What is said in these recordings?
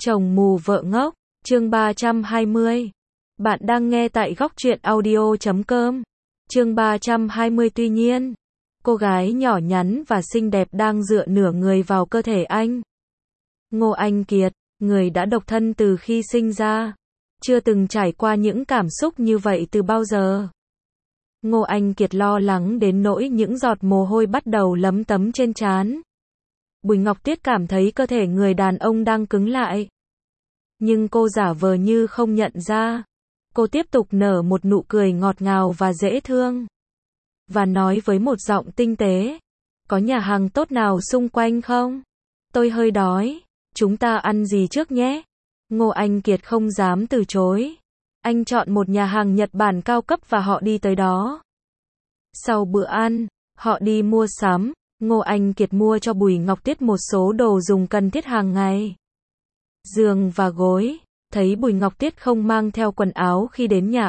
Chồng mù vợ ngốc, chương 320. Bạn đang nghe tại góc truyện audio.com. Chương 320. Tuy nhiên, cô gái nhỏ nhắn và xinh đẹp đang dựa nửa người vào cơ thể anh. Ngô Anh Kiệt, người đã độc thân từ khi sinh ra, chưa từng trải qua những cảm xúc như vậy từ bao giờ. Ngô Anh Kiệt lo lắng đến nỗi những giọt mồ hôi bắt đầu lấm tấm trên trán. Bùi Ngọc Tuyết cảm thấy cơ thể người đàn ông đang cứng lại. Nhưng cô giả vờ như không nhận ra. Cô tiếp tục nở một nụ cười ngọt ngào và dễ thương. Và nói với một giọng tinh tế. Có nhà hàng tốt nào xung quanh không? Tôi hơi đói. Chúng ta ăn gì trước nhé? Ngô Anh Kiệt không dám từ chối. Anh chọn một nhà hàng Nhật Bản cao cấp và họ đi tới đó. Sau bữa ăn, họ đi mua sắm. Ngô Anh Kiệt mua cho Bùi Ngọc Tuyết một số đồ dùng cần thiết hàng ngày. Giường và gối. Thấy Bùi Ngọc Tuyết không mang theo quần áo khi đến nhà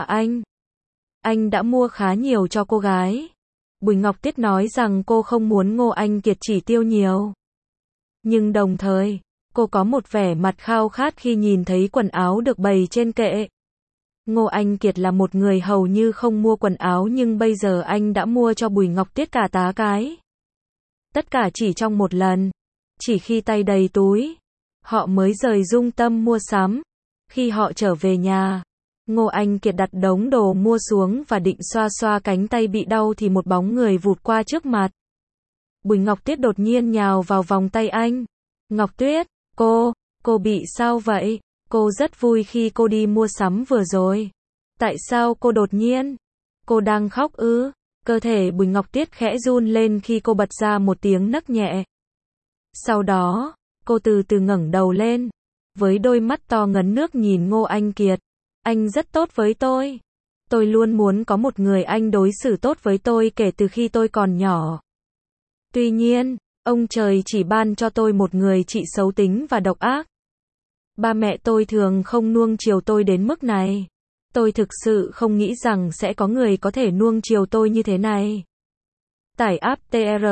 anh đã mua khá nhiều cho cô gái. Bùi Ngọc Tuyết nói rằng cô không muốn Ngô Anh Kiệt chỉ tiêu nhiều. Nhưng đồng thời, cô có một vẻ mặt khao khát khi nhìn thấy quần áo được bày trên kệ. Ngô Anh Kiệt là một người hầu như không mua quần áo nhưng bây giờ anh đã mua cho Bùi Ngọc Tuyết cả tá cái. Tất cả chỉ trong một lần. Chỉ khi tay đầy túi, họ mới rời trung tâm mua sắm. Khi họ trở về nhà, Ngô Anh Kiệt đặt đống đồ mua xuống và định xoa xoa cánh tay bị đau thì một bóng người vụt qua trước mặt. Bùi Ngọc Tuyết đột nhiên nhào vào vòng tay anh. Ngọc Tuyết, cô bị sao vậy? Cô rất vui khi cô đi mua sắm vừa rồi. Tại sao cô đột nhiên? Cô đang khóc ư? Cơ thể Bùi Ngọc Tuyết khẽ run lên khi cô bật ra một tiếng nấc nhẹ. Sau đó, cô từ từ ngẩng đầu lên, với đôi mắt to ngấn nước nhìn Ngô Anh Kiệt. Anh rất tốt với tôi. Tôi luôn muốn có một người anh đối xử tốt với tôi kể từ khi tôi còn nhỏ. Tuy nhiên, ông trời chỉ ban cho tôi một người chị xấu tính và độc ác. Ba mẹ tôi thường không nuông chiều tôi đến mức này. Tôi thực sự không nghĩ rằng sẽ có người có thể nuông chiều tôi như thế này. Tải app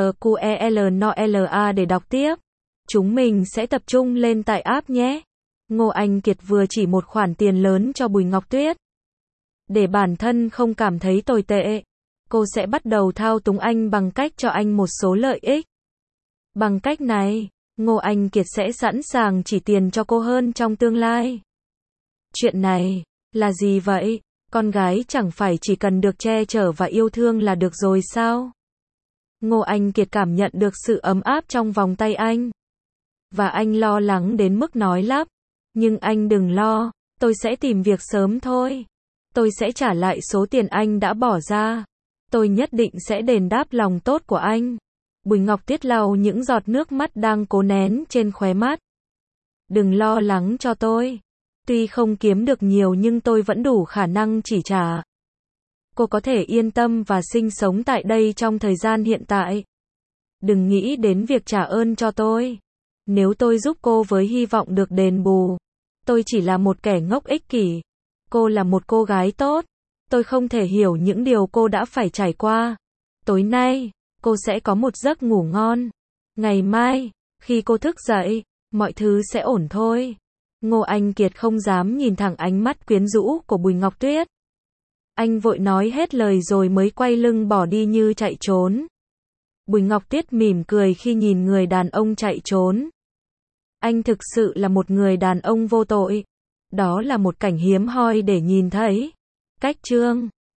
TRQELNOLA để đọc tiếp. Chúng mình sẽ tập trung lên tải app nhé. Ngô Anh Kiệt vừa chỉ một khoản tiền lớn cho Bùi Ngọc Tuyết. Để bản thân không cảm thấy tồi tệ, cô sẽ bắt đầu thao túng anh bằng cách cho anh một số lợi ích. Bằng cách này, Ngô Anh Kiệt sẽ sẵn sàng chỉ tiền cho cô hơn trong tương lai. Chuyện này là gì vậy? Con gái chẳng phải chỉ cần được che chở và yêu thương là được rồi sao? Ngô Anh Kiệt cảm nhận được sự ấm áp trong vòng tay anh. Và anh lo lắng đến mức nói lắp. Nhưng anh đừng lo, tôi sẽ tìm việc sớm thôi. Tôi sẽ trả lại số tiền anh đã bỏ ra. Tôi nhất định sẽ đền đáp lòng tốt của anh. Bùi Ngọc Tuyết lau những giọt nước mắt đang cố nén trên khóe mắt. Đừng lo lắng cho tôi. Tuy không kiếm được nhiều nhưng tôi vẫn đủ khả năng chỉ trả. Cô có thể yên tâm và sinh sống tại đây trong thời gian hiện tại. Đừng nghĩ đến việc trả ơn cho tôi. Nếu tôi giúp cô với hy vọng được đền bù, tôi chỉ là một kẻ ngốc ích kỷ. Cô là một cô gái tốt. Tôi không thể hiểu những điều cô đã phải trải qua. Tối nay, cô sẽ có một giấc ngủ ngon. Ngày mai, khi cô thức dậy, mọi thứ sẽ ổn thôi. Ngô Anh Kiệt không dám nhìn thẳng ánh mắt quyến rũ của Bùi Ngọc Tuyết. Anh vội nói hết lời rồi mới quay lưng bỏ đi như chạy trốn. Bùi Ngọc Tuyết mỉm cười khi nhìn người đàn ông chạy trốn. Anh thực sự là một người đàn ông vô tội. Đó là một cảnh hiếm hoi để nhìn thấy. Cách chương